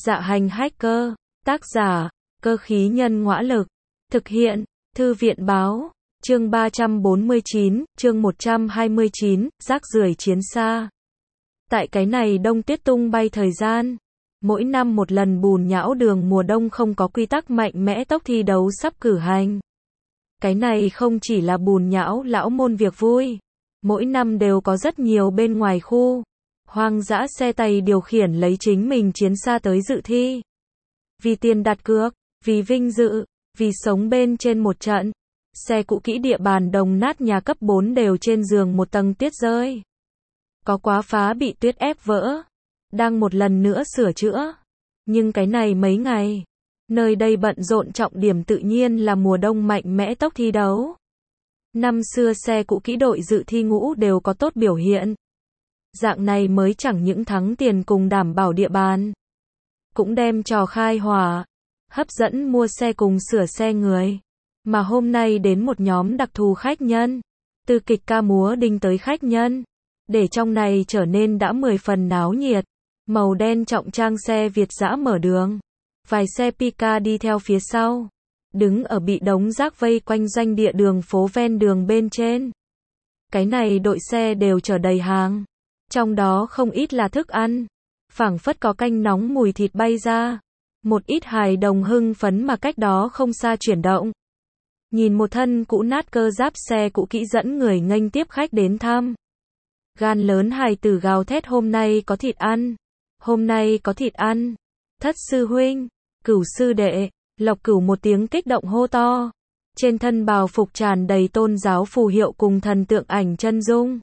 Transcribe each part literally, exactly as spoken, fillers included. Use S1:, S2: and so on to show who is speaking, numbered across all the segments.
S1: Dạ hành hacker, tác giả, cơ khí nhân ngõa lực, thực hiện, thư viện báo, chương ba trăm bốn mươi chín, chương một trăm hai mươi chín, rác rưởi chiến xa. Tại cái này đông tuyết tung bay thời gian, mỗi năm một lần bùn nhão đường mùa đông không có quy tắc mạnh mẽ tốc thi đấu sắp cử hành. Cái này không chỉ là bùn nhão lão môn việc vui, mỗi năm đều có rất nhiều bên ngoài khu hoang dã xe tay điều khiển lấy chính mình chiến xa tới dự thi. Vì tiền đặt cược, vì vinh dự, vì sống bên trên một trận, xe cũ kỹ địa bàn đồng nát nhà cấp bốn đều trên giường một tầng tuyết rơi. Có quá phá bị tuyết ép vỡ, đang một lần nữa sửa chữa. Nhưng cái này mấy ngày, nơi đây bận rộn trọng điểm tự nhiên là mùa đông mạnh mẽ tốc thi đấu. Năm xưa xe cũ kỹ đội dự thi ngũ đều có tốt biểu hiện. Dạng này mới chẳng những thắng tiền cùng đảm bảo địa bàn, cũng đem trò khai hỏa, hấp dẫn mua xe cùng sửa xe người. Mà hôm nay đến một nhóm đặc thù khách nhân, từ kịch ca múa đinh tới khách nhân, để trong này trở nên đã mười phần náo nhiệt. Màu đen trọng trang xe Việt dã mở đường, vài xe Pika đi theo phía sau, đứng ở bị đống rác vây quanh doanh địa đường phố ven đường bên trên. Cái này đội xe đều chở đầy hàng, trong đó không ít là thức ăn, phảng phất có canh nóng mùi thịt bay ra. Một ít hài đồng hưng phấn mà cách đó không xa chuyển động. Nhìn một thân cũ nát cơ giáp xe cũ kỹ dẫn người nghênh tiếp khách đến thăm. Gan lớn hài tử gào thét hôm nay có thịt ăn, hôm nay có thịt ăn. Thất sư huynh, cửu sư đệ, Lộc Cửu một tiếng kích động hô to. Trên thân bào phục tràn đầy tôn giáo phù hiệu cùng thần tượng ảnh chân dung.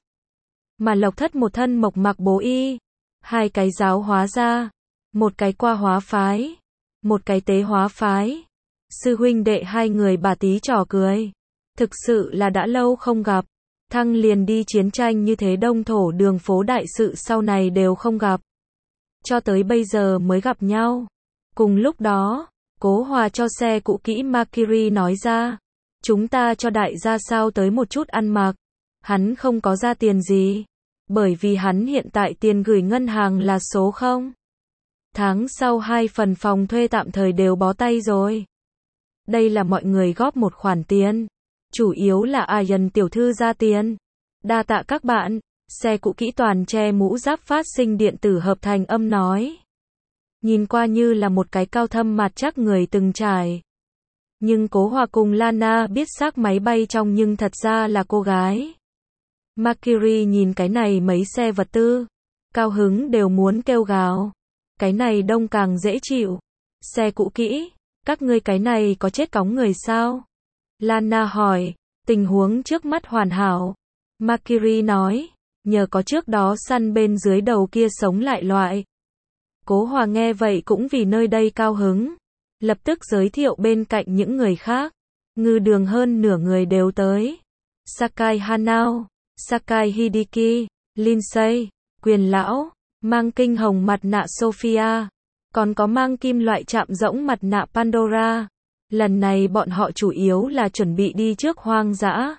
S1: Mà Lộc Thất một thân mộc mặc bố y, hai cái giáo hóa ra, một cái qua hóa phái, một cái tế hóa phái. Sư huynh đệ hai người bà tí trò cười. Thực sự là đã lâu không gặp. Thăng liền đi chiến tranh như thế đông thổ đường phố đại sự sau này đều không gặp. Cho tới bây giờ mới gặp nhau. Cùng lúc đó, Cố Hòa cho xe cũ kỹ Mercury nói ra. Chúng ta cho đại gia sao tới một chút ăn mặc. Hắn không có ra tiền gì. Bởi vì hắn hiện tại tiền gửi ngân hàng là số không. Tháng sau hai phần phòng thuê tạm thời đều bó tay rồi. Đây là mọi người góp một khoản tiền. Chủ yếu là Ayan tiểu thư ra tiền. Đa tạ các bạn. Xe cũ kỹ toàn che mũ giáp phát sinh điện tử hợp thành âm nói. Nhìn qua như là một cái cao thâm mặt chắc người từng trải. Nhưng Cố Hòa cùng Lana biết xác máy bay trong nhưng thật ra là cô gái. Mercury nhìn cái này mấy xe vật tư, cao hứng đều muốn kêu gào. Cái này đông càng dễ chịu. Xe cũ kỹ, các ngươi cái này có chết cóng người sao? Lana hỏi, tình huống trước mắt hoàn hảo. Mercury nói, nhờ có trước đó săn bên dưới đầu kia sống lại loại. Cố Hòa nghe vậy cũng vì nơi đây cao hứng. Lập tức giới thiệu bên cạnh những người khác. Ngư đường hơn nửa người đều tới. Sakai Hanao, Sakai Hideki, Lindsay, Quyền Lão, mang kinh hồng mặt nạ Sophia. Còn có mang kim loại chạm rỗng mặt nạ Pandora. Lần này bọn họ chủ yếu là chuẩn bị đi trước hoang dã.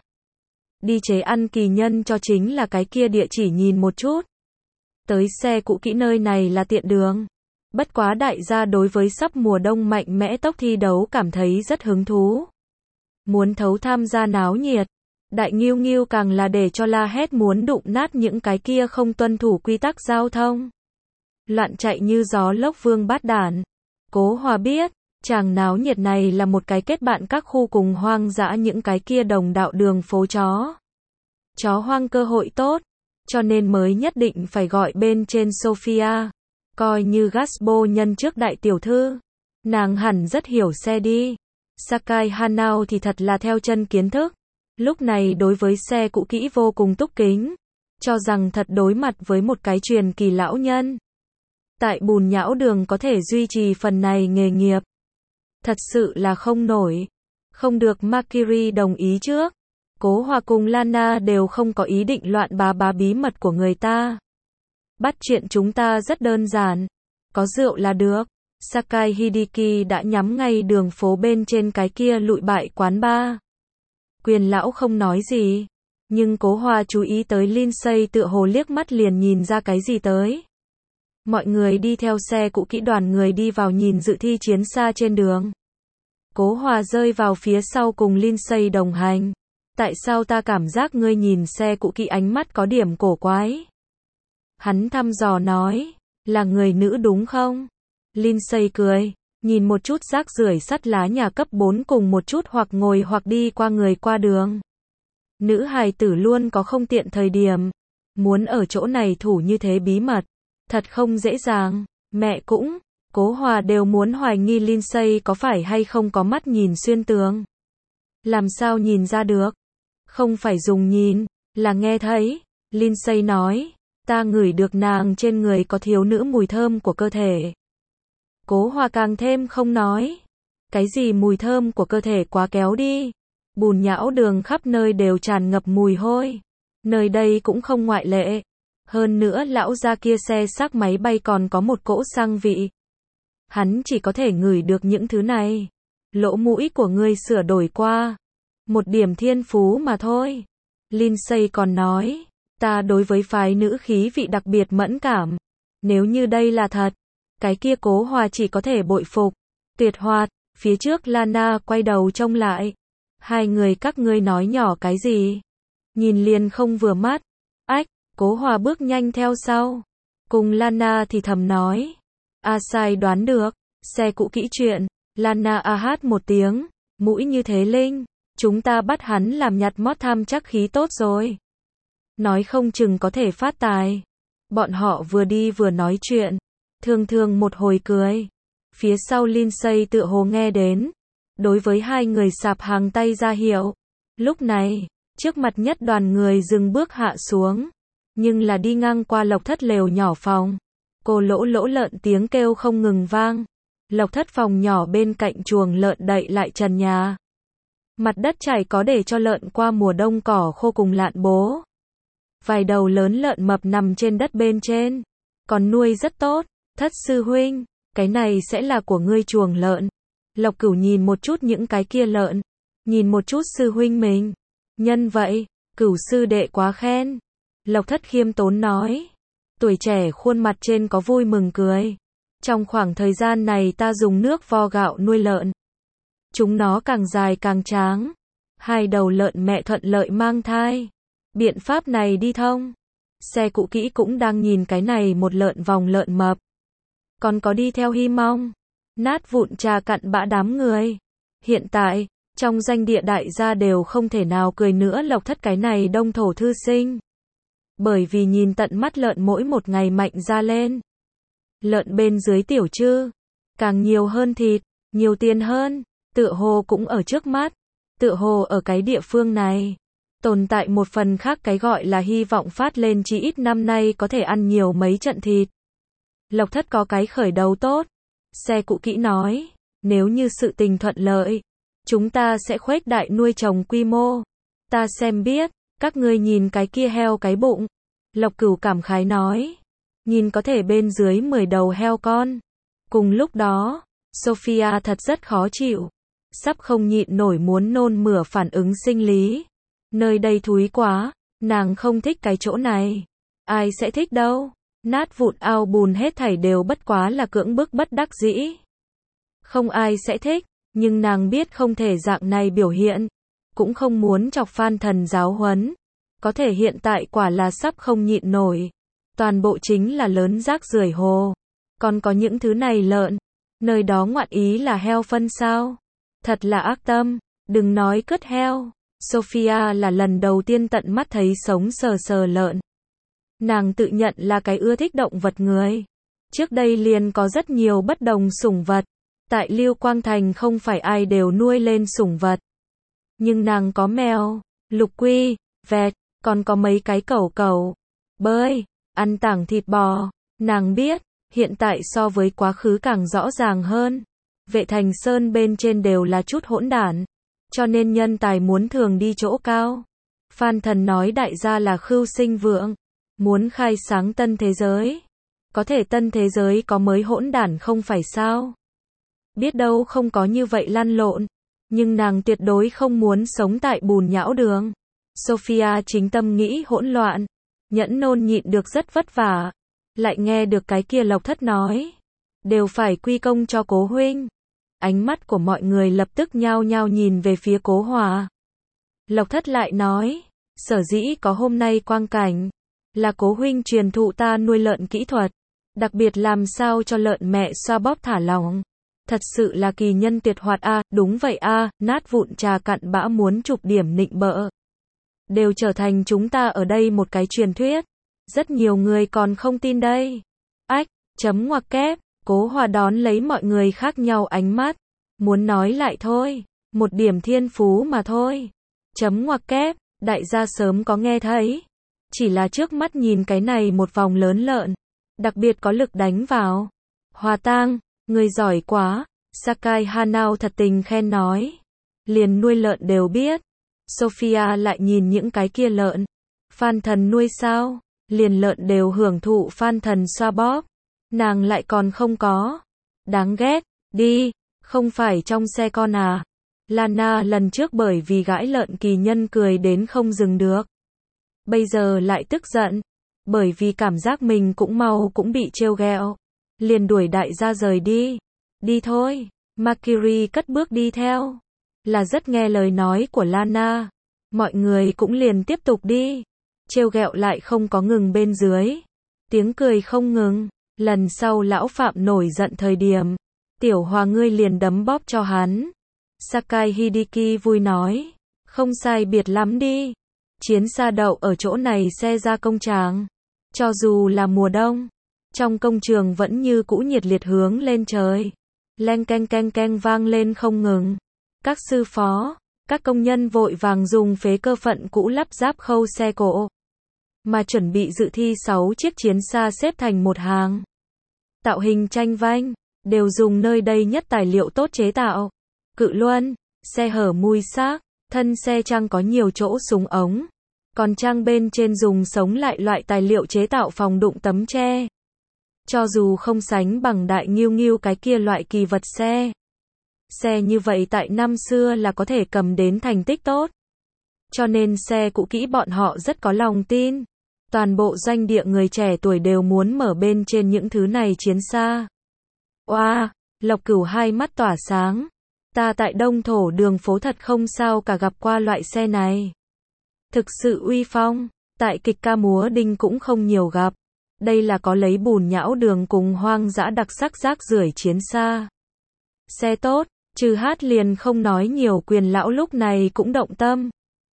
S1: Đi chế ăn kỳ nhân cho chính là cái kia địa chỉ nhìn một chút. Tới xe cũ kỹ nơi này là tiện đường. Bất quá đại gia đối với sắp mùa đông mạnh mẽ tốc thi đấu cảm thấy rất hứng thú. Muốn thấu tham gia náo nhiệt. Đại Nghiêu Nghiêu càng là để cho la hét muốn đụng nát những cái kia không tuân thủ quy tắc giao thông. Loạn chạy như gió lốc vương bát đản. Cố Hòa biết, chàng náo nhiệt này là một cái kết bạn các khu cùng hoang dã những cái kia đồng đạo đường phố chó. Chó hoang cơ hội tốt, cho nên mới nhất định phải gọi bên trên Sophia. Coi như Gaspo nhân trước đại tiểu thư. Nàng hẳn rất hiểu xe đi. Sakai Hanao thì thật là theo chân kiến thức. Lúc này đối với xe cũ kỹ vô cùng túc kính. Cho rằng thật đối mặt với một cái truyền kỳ lão nhân. Tại bùn nhão đường có thể duy trì phần này nghề nghiệp. Thật sự là không nổi. Không được Mercury đồng ý trước. Cố Hòa cùng Lana đều không có ý định loạn bá bá bí mật của người ta. Bắt chuyện chúng ta rất đơn giản. Có rượu là được. Sakai Hideki đã nhắm ngay đường phố bên trên cái kia lụi bại quán bar. Quyền Lão không nói gì. Nhưng Cố Hòa chú ý tới Lindsay tựa hồ liếc mắt liền nhìn ra cái gì tới. Mọi người đi theo xe cũ kỹ, đoàn người đi vào nhìn dự thi chiến xa trên đường. Cố Hòa rơi vào phía sau cùng Lindsay đồng hành. Tại sao ta cảm giác ngươi nhìn xe cũ kỹ ánh mắt có điểm cổ quái? Hắn thăm dò nói, là người nữ đúng không? Lindsay cười, nhìn một chút rác rưởi sắt lá nhà cấp bốn cùng một chút hoặc ngồi hoặc đi qua người qua đường. Nữ hài tử luôn có không tiện thời điểm. Muốn ở chỗ này thủ như thế bí mật. Thật không dễ dàng. Mẹ cũng, Cố Hòa đều muốn hoài nghi Lindsay có phải hay không có mắt nhìn xuyên tường. Làm sao nhìn ra được? Không phải dùng nhìn, là nghe thấy. Lindsay nói, ta ngửi được nàng trên người có thiếu nữ mùi thơm của cơ thể. Cố Hòa càng thêm không nói. Cái gì mùi thơm của cơ thể quá kéo đi. Bùn nhão đường khắp nơi đều tràn ngập mùi hôi. Nơi đây cũng không ngoại lệ. Hơn nữa lão gia kia xe xác máy bay còn có một cỗ xăng vị. Hắn chỉ có thể ngửi được những thứ này. Lỗ mũi của ngươi sửa đổi qua. Một điểm thiên phú mà thôi. Lindsay còn nói, ta đối với phái nữ khí vị đặc biệt mẫn cảm. Nếu như đây là thật, cái kia Cố Hòa chỉ có thể bội phục. Tuyệt hoạt, phía trước Lana quay đầu trông lại. Hai người các ngươi nói nhỏ cái gì? Nhìn liền không vừa mắt. Ách, Cố Hòa bước nhanh theo sau. Cùng Lana thì thầm nói. A sai đoán được, xe cũ kỹ chuyện. Lana a hát một tiếng, mũi như thế linh. Chúng ta bắt hắn làm nhặt mót tham chắc khí tốt rồi. Nói không chừng có thể phát tài. Bọn họ vừa đi vừa nói chuyện. Thường thường một hồi cười. Phía sau Lindsay tựa hồ nghe đến. Đối với hai người sạp hàng tay ra hiệu. Lúc này, trước mặt nhất đoàn người dừng bước hạ xuống. Nhưng là đi ngang qua Lộc Thất lều nhỏ phòng. Cô lỗ lỗ lợn tiếng kêu không ngừng vang. Lộc Thất phòng nhỏ bên cạnh chuồng lợn đậy lại trần nhà. Mặt đất trải có để cho lợn qua mùa đông cỏ khô cùng lạn bố. Vài đầu lớn lợn mập nằm trên đất bên trên. Còn nuôi rất tốt. Thất sư huynh, cái này sẽ là của ngươi chuồng lợn. Lộc Cửu nhìn một chút những cái kia lợn. Nhìn một chút sư huynh mình. Nhân vậy, Cửu sư đệ quá khen. Lộc Thất khiêm tốn nói. Tuổi trẻ khuôn mặt trên có vui mừng cười. Trong khoảng thời gian này ta dùng nước vo gạo nuôi lợn. Chúng nó càng dài càng tráng. Hai đầu lợn mẹ thuận lợi mang thai. Biện pháp này đi thông. Xe cũ kỹ cũng đang nhìn cái này một lợn vòng lợn mập. Còn có đi theo hy mong. Nát vụn trà cặn bã đám người. Hiện tại, trong danh địa đại gia đều không thể nào cười nữa Lộc Thất cái này đông thổ thư sinh. Bởi vì nhìn tận mắt lợn mỗi một ngày mạnh ra lên. Lợn bên dưới tiểu trư. Càng nhiều hơn thịt, nhiều tiền hơn. Tựa hồ cũng ở trước mắt. Tựa hồ ở cái địa phương này. Tồn tại một phần khác cái gọi là hy vọng phát lên chỉ ít năm nay có thể ăn nhiều mấy trận thịt. Lộc Thất có cái khởi đầu tốt. Xe cũ kỹ nói. Nếu như sự tình thuận lợi. Chúng ta sẽ khuếch đại nuôi trồng quy mô. Ta xem biết. Các ngươi nhìn cái kia heo cái bụng. Lộc Cửu cảm khái nói. Nhìn có thể bên dưới mười đầu heo con. Cùng lúc đó, Sophia thật rất khó chịu. Sắp không nhịn nổi muốn nôn mửa phản ứng sinh lý. Nơi đây thúi quá, nàng không thích cái chỗ này. Ai sẽ thích đâu. Nát vụn ao bùn hết thảy đều bất quá là cưỡng bức bất đắc dĩ. Không ai sẽ thích, nhưng nàng biết không thể dạng này biểu hiện. Cũng không muốn chọc Phan Thần giáo huấn. Có thể hiện tại quả là sắp không nhịn nổi. Toàn bộ chính là lớn rác rưởi hồ. Còn có những thứ này lợn. Nơi đó ngoạn ý là heo phân sao. Thật là ác tâm. Đừng nói cất heo. Sophia là lần đầu tiên tận mắt thấy sống sờ sờ lợn. Nàng tự nhận là cái ưa thích động vật người. Trước đây liền có rất nhiều bất đồng sủng vật. Tại Lưu Quang Thành không phải ai đều nuôi lên sủng vật. Nhưng nàng có mèo, lục quy, vẹt, còn có mấy cái cẩu cẩu, bơi, ăn tảng thịt bò. Nàng biết, hiện tại so với quá khứ càng rõ ràng hơn. Vệ Thành Sơn bên trên đều là chút hỗn đản. Cho nên nhân tài muốn thường đi chỗ cao. Phan Thần nói đại gia là khưu sinh vượng. Muốn khai sáng tân thế giới. Có thể tân thế giới có mới hỗn đản không phải sao. Biết đâu không có như vậy lăn lộn. Nhưng nàng tuyệt đối không muốn sống tại bùn nhão đường. Sophia chính tâm nghĩ hỗn loạn. Nhẫn nôn nhịn được rất vất vả. lại nghe được cái kia Lộc Thất nói. Đều phải quy công cho Cố huynh. Ánh mắt của mọi người lập tức nhao nhao nhìn về phía Cố Hòa. Lộc Thất lại nói, sở dĩ có hôm nay quang cảnh, là Cố huynh truyền thụ ta nuôi lợn kỹ thuật, đặc biệt làm sao cho lợn mẹ xoa bóp thả lỏng. Thật sự là kỳ nhân tuyệt hoạt a, à, đúng vậy a, à, nát vụn trà cặn bã muốn chụp điểm nịnh bợ. Đều trở thành chúng ta ở đây một cái truyền thuyết. Rất nhiều người còn không tin đây. Ách, chấm ngoặc kép, Cố Hòa đón lấy mọi người khác nhau ánh mắt. Muốn nói lại thôi, một điểm thiên phú mà thôi. Chấm ngoặc kép, đại gia sớm có nghe thấy. Chỉ là trước mắt nhìn cái này một vòng lớn lợn, đặc biệt có lực đánh vào. Hòa Tang, người giỏi quá, Sakai Hanao thật tình khen nói. Liền nuôi lợn đều biết. Sophia lại nhìn những cái kia lợn. Phan Thần nuôi sao? Liền lợn đều hưởng thụ Phan Thần xoa bóp. Nàng lại còn không có. Đáng ghét, đi, không phải trong xe con à. Lana lần trước bởi vì gãi lợn kỳ nhân cười đến không dừng được. Bây giờ lại tức giận. Bởi vì cảm giác mình cũng mau cũng bị trêu ghẹo. Liền đuổi đại gia rời đi. Đi thôi. Mercury cất bước đi theo. Là rất nghe lời nói của Lana. Mọi người cũng liền tiếp tục đi. Trêu ghẹo lại không có ngừng bên dưới. Tiếng cười không ngừng. Lần sau lão Phạm nổi giận thời điểm, Tiểu Hòa ngươi liền đấm bóp cho hắn. Sakai Hideki vui nói. Không sai biệt lắm đi. Chiến xa đậu ở chỗ này xe ra công tràng. Cho dù là mùa đông, trong công trường vẫn như cũ nhiệt liệt hướng lên trời. Leng keng keng keng vang lên không ngừng. Các sư phó, các công nhân vội vàng dùng phế cơ phận cũ lắp ráp khâu xe cộ. Mà chuẩn bị dự thi sáu chiếc chiến xa xếp thành một hàng. Tạo hình tranh vanh, đều dùng nơi đây nhất tài liệu tốt chế tạo. Cự luân, xe hở mùi xác, thân xe trang có nhiều chỗ súng ống. Còn trang bên trên dùng sống lại loại tài liệu chế tạo phòng đụng tấm tre. Cho dù không sánh bằng đại nghiêu nghiêu cái kia loại kỳ vật xe. Xe như vậy tại năm xưa là có thể cầm đến thành tích tốt. Cho nên xe cũ kỹ bọn họ rất có lòng tin. Toàn bộ doanh địa người trẻ tuổi đều muốn mở bên trên những thứ này chiến xa. Oa, wow, Lộc Cửu hai mắt tỏa sáng. Ta tại Đông Thổ đường phố thật không sao cả gặp qua loại xe này. Thực sự uy phong, tại kịch ca múa đinh cũng không nhiều gặp. Đây là có lấy bùn nhão đường cùng hoang dã đặc sắc rác rưởi chiến xa. Xe tốt, trừ hát liền không nói nhiều, Quyền lão lúc này cũng động tâm.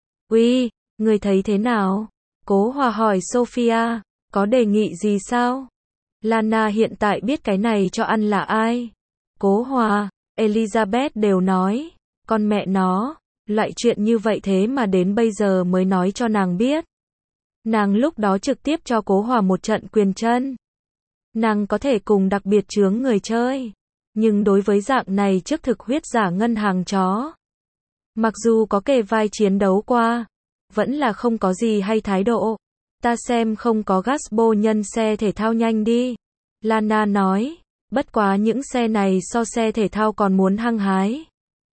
S1: Uy, người thấy thế nào? Cố Hòa hỏi Sophia, có đề nghị gì sao? Lana hiện tại biết cái này cho ăn là ai? Cố Hòa, Elizabeth đều nói, con mẹ nó, loại chuyện như vậy thế mà đến bây giờ mới nói cho nàng biết. Nàng lúc đó trực tiếp cho Cố Hòa một trận quyền chân. Nàng có thể cùng đặc biệt chướng người chơi, nhưng đối với dạng này trước thực huyết giả ngân hàng chó, mặc dù có kề vai chiến đấu qua, vẫn là không có gì hay thái độ. Ta xem không có Gasbo nhân xe thể thao nhanh đi. Lana nói, bất quá những xe này so xe thể thao còn muốn hăng hái.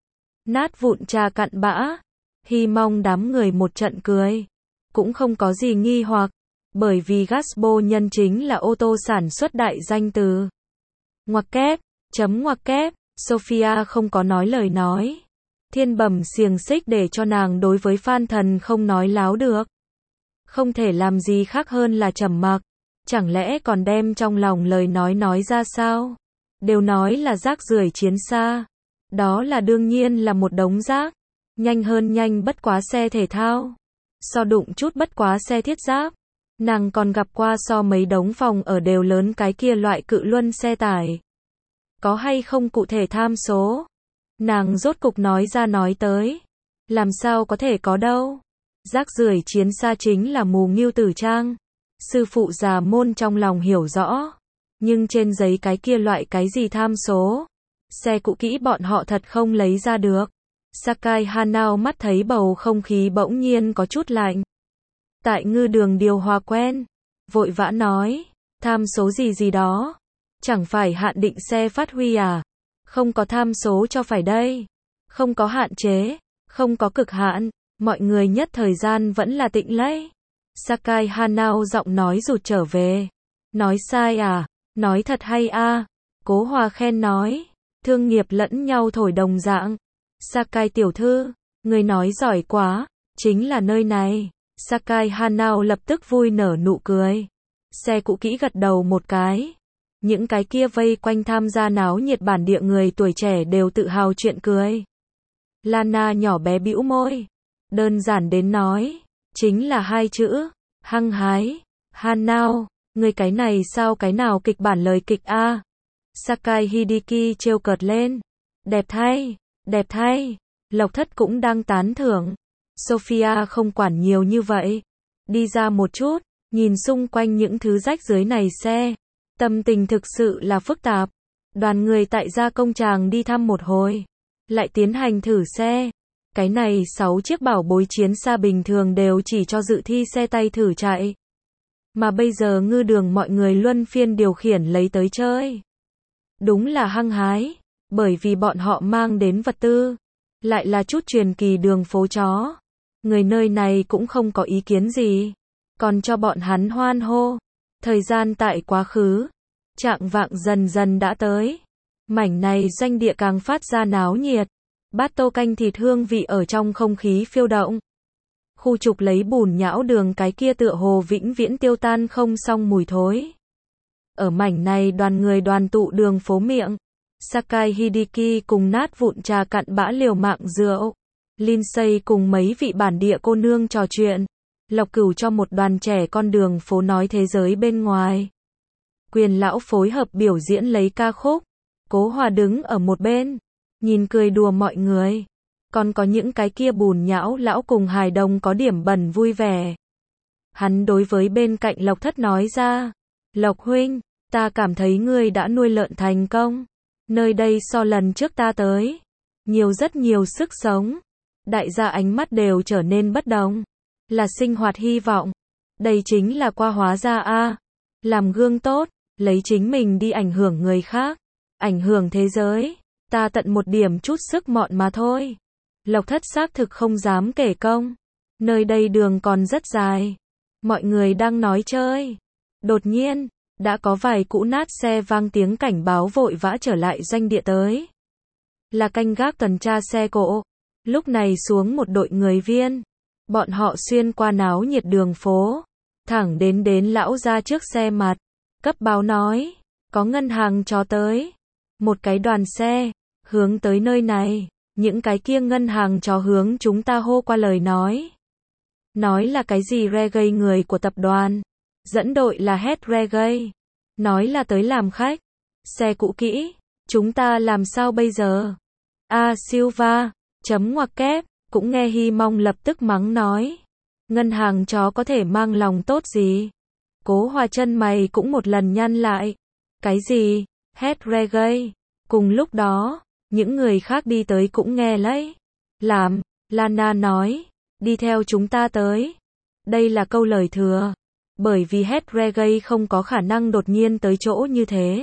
S1: Nát vụn trà cặn bã. Hy mong đám người một trận cười. Cũng không có gì nghi hoặc, bởi vì Gasbo nhân chính là ô tô sản xuất đại danh từ. Ngoặc kép, chấm ngoặc kép, Sophia không có nói lời nói. Thiên bẩm xiềng xích để cho nàng đối với Phan Thần không nói láo được. Không thể làm gì khác hơn là trầm mặc. Chẳng lẽ còn đem trong lòng lời nói nói ra sao? Đều nói là rác rưởi chiến xa. Đó là đương nhiên là một đống rác. Nhanh hơn nhanh bất quá xe thể thao. So đụng chút bất quá xe thiết giáp. Nàng còn gặp qua so mấy đống phòng ở đều lớn cái kia loại cự luân xe tải. Có hay không cụ thể tham số? Nàng rốt cục nói ra nói tới. Làm sao có thể có đâu? Rác rưởi chiến xa chính là mù ngưu tử trang. Sư phụ già môn trong lòng hiểu rõ. Nhưng trên giấy cái kia loại cái gì tham số? Xe cũ kỹ bọn họ thật không lấy ra được. Sakai Hanao mắt thấy bầu không khí bỗng nhiên có chút lạnh. Tại ngư đường điều hòa quen. Vội vã nói. Tham số gì gì đó. Chẳng phải hạn định xe phát huy à? Không có tham số cho phải đây. Không có hạn chế. Không có cực hạn. Mọi người nhất thời gian vẫn là tĩnh lấy. Sakai Hanao giọng nói rụt trở về. Nói sai à? Nói thật hay a? Cố Hòa khen nói. Thương nghiệp lẫn nhau thổi đồng dạng. Sakai tiểu thư, người nói giỏi quá, chính là nơi này. Sakai Hanao lập tức vui nở nụ cười. Xe cũ kỹ gật đầu một cái. Những cái kia vây quanh tham gia náo nhiệt bản địa người tuổi trẻ đều tự hào chuyện cười. Lana nhỏ bé bĩu môi. Đơn giản đến nói. Chính là hai chữ. Hăng hái. Hanao. Người cái này sao cái nào kịch bản lời kịch a? Sakai Hideki trêu cợt lên. Đẹp thay. Đẹp thay. Lộc Thất cũng đang tán thưởng. Sophia không quản nhiều như vậy. Đi ra một chút. Nhìn xung quanh những thứ rách dưới này xe. Tâm tình thực sự là phức tạp. Đoàn người tại gia công tràng đi thăm một hồi. Lại tiến hành thử xe. Cái này sáu chiếc bảo bối chiến xa bình thường đều chỉ cho dự thi xe tay thử chạy. Mà bây giờ ngư đường mọi người luân phiên điều khiển lấy tới chơi. Đúng là hăng hái. Bởi vì bọn họ mang đến vật tư. Lại là chút truyền kỳ đường phố chó. Người nơi này cũng không có ý kiến gì. Còn cho bọn hắn hoan hô. Thời gian tại quá khứ. Trạng vạng dần dần đã tới. Mảnh này doanh địa càng phát ra náo nhiệt. Bát tô canh thịt hương vị ở trong không khí phiêu động. Khu trục lấy bùn nhão đường cái kia tựa hồ vĩnh viễn tiêu tan không xong mùi thối. Ở mảnh này đoàn người đoàn tụ đường phố miệng. Sakai Hideki cùng nát vụn trà cặn bã liều mạng rượu. Lindsay cùng mấy vị bản địa cô nương trò chuyện. Lộc Cửu cho một đoàn trẻ con đường phố nói thế giới bên ngoài. Quyền lão phối hợp biểu diễn lấy ca khúc. Cố Hòa đứng ở một bên. Nhìn cười đùa mọi người. Còn có những cái kia bùn nhão lão cùng hài đồng có điểm bẩn vui vẻ. Hắn đối với bên cạnh Lộc Thất nói ra. Lộc huynh, ta cảm thấy ngươi đã nuôi lợn thành công. Nơi đây so lần trước ta tới. Nhiều rất nhiều sức sống. Đại gia ánh mắt đều trở nên bất đồng. Là sinh hoạt hy vọng. Đây chính là qua hóa ra a. Làm gương tốt, lấy chính mình đi ảnh hưởng người khác. Ảnh hưởng thế giới. Ta tận một điểm chút sức mọn mà thôi. Lộc Thất xác thực không dám kể công. Nơi đây đường còn rất dài. Mọi người đang nói chơi. Đột nhiên, đã có vài cũ nát xe vang tiếng cảnh báo vội vã trở lại doanh địa tới. Là canh gác tuần tra xe cộ. Lúc này xuống một đội người viên. Bọn họ xuyên qua náo nhiệt đường phố. Thẳng đến đến lão ra trước xe mặt. Cấp báo nói. Có ngân hàng chó tới. Một cái đoàn xe. Hướng tới nơi này. Những cái kia ngân hàng chó hướng chúng ta hô qua lời nói. Nói là cái gì reggae người của tập đoàn. Dẫn đội là head reggae. Nói là tới làm khách. Xe cũ kỹ. Chúng ta làm sao bây giờ? A Silva. Chấm ngoặc kép. Cũng nghe Hy Mong lập tức mắng nói. Ngân hàng chó có thể mang lòng tốt gì? Cố Hòa chân mày cũng một lần nhăn lại. Cái gì? Head reggae. Cùng lúc đó, những người khác đi tới cũng nghe lấy. Làm, Lana nói. Đi theo chúng ta tới. Đây là câu lời thừa. Bởi vì head reggae không có khả năng đột nhiên tới chỗ như thế.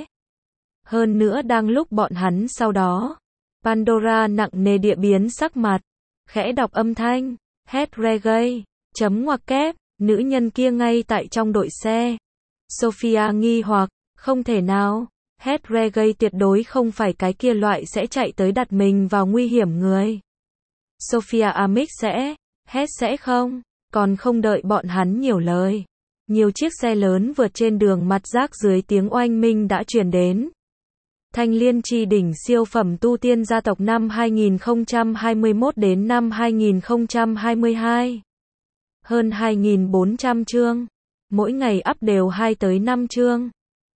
S1: Hơn nữa đang lúc bọn hắn sau đó. Pandora nặng nề địa biến sắc mặt. Khẽ đọc âm thanh. Head reggae. Chấm ngoặc kép. Nữ nhân kia ngay tại trong đội xe. Sophia nghi hoặc. Không thể nào. Head reggae tuyệt đối không phải cái kia loại sẽ chạy tới đặt mình vào nguy hiểm người. Sophia Amic sẽ. Head sẽ không. Còn không đợi bọn hắn nhiều lời. Nhiều chiếc xe lớn vượt trên đường mặt rác dưới tiếng oanh minh đã truyền đến. Thanh Liên Chi đỉnh siêu phẩm tu tiên gia tộc năm hai nghìn không trăm hai mươi mốt đến năm hai nghìn không trăm hai mươi hai. Hơn hai nghìn bốn trăm chương. Mỗi ngày up đều hai tới năm chương.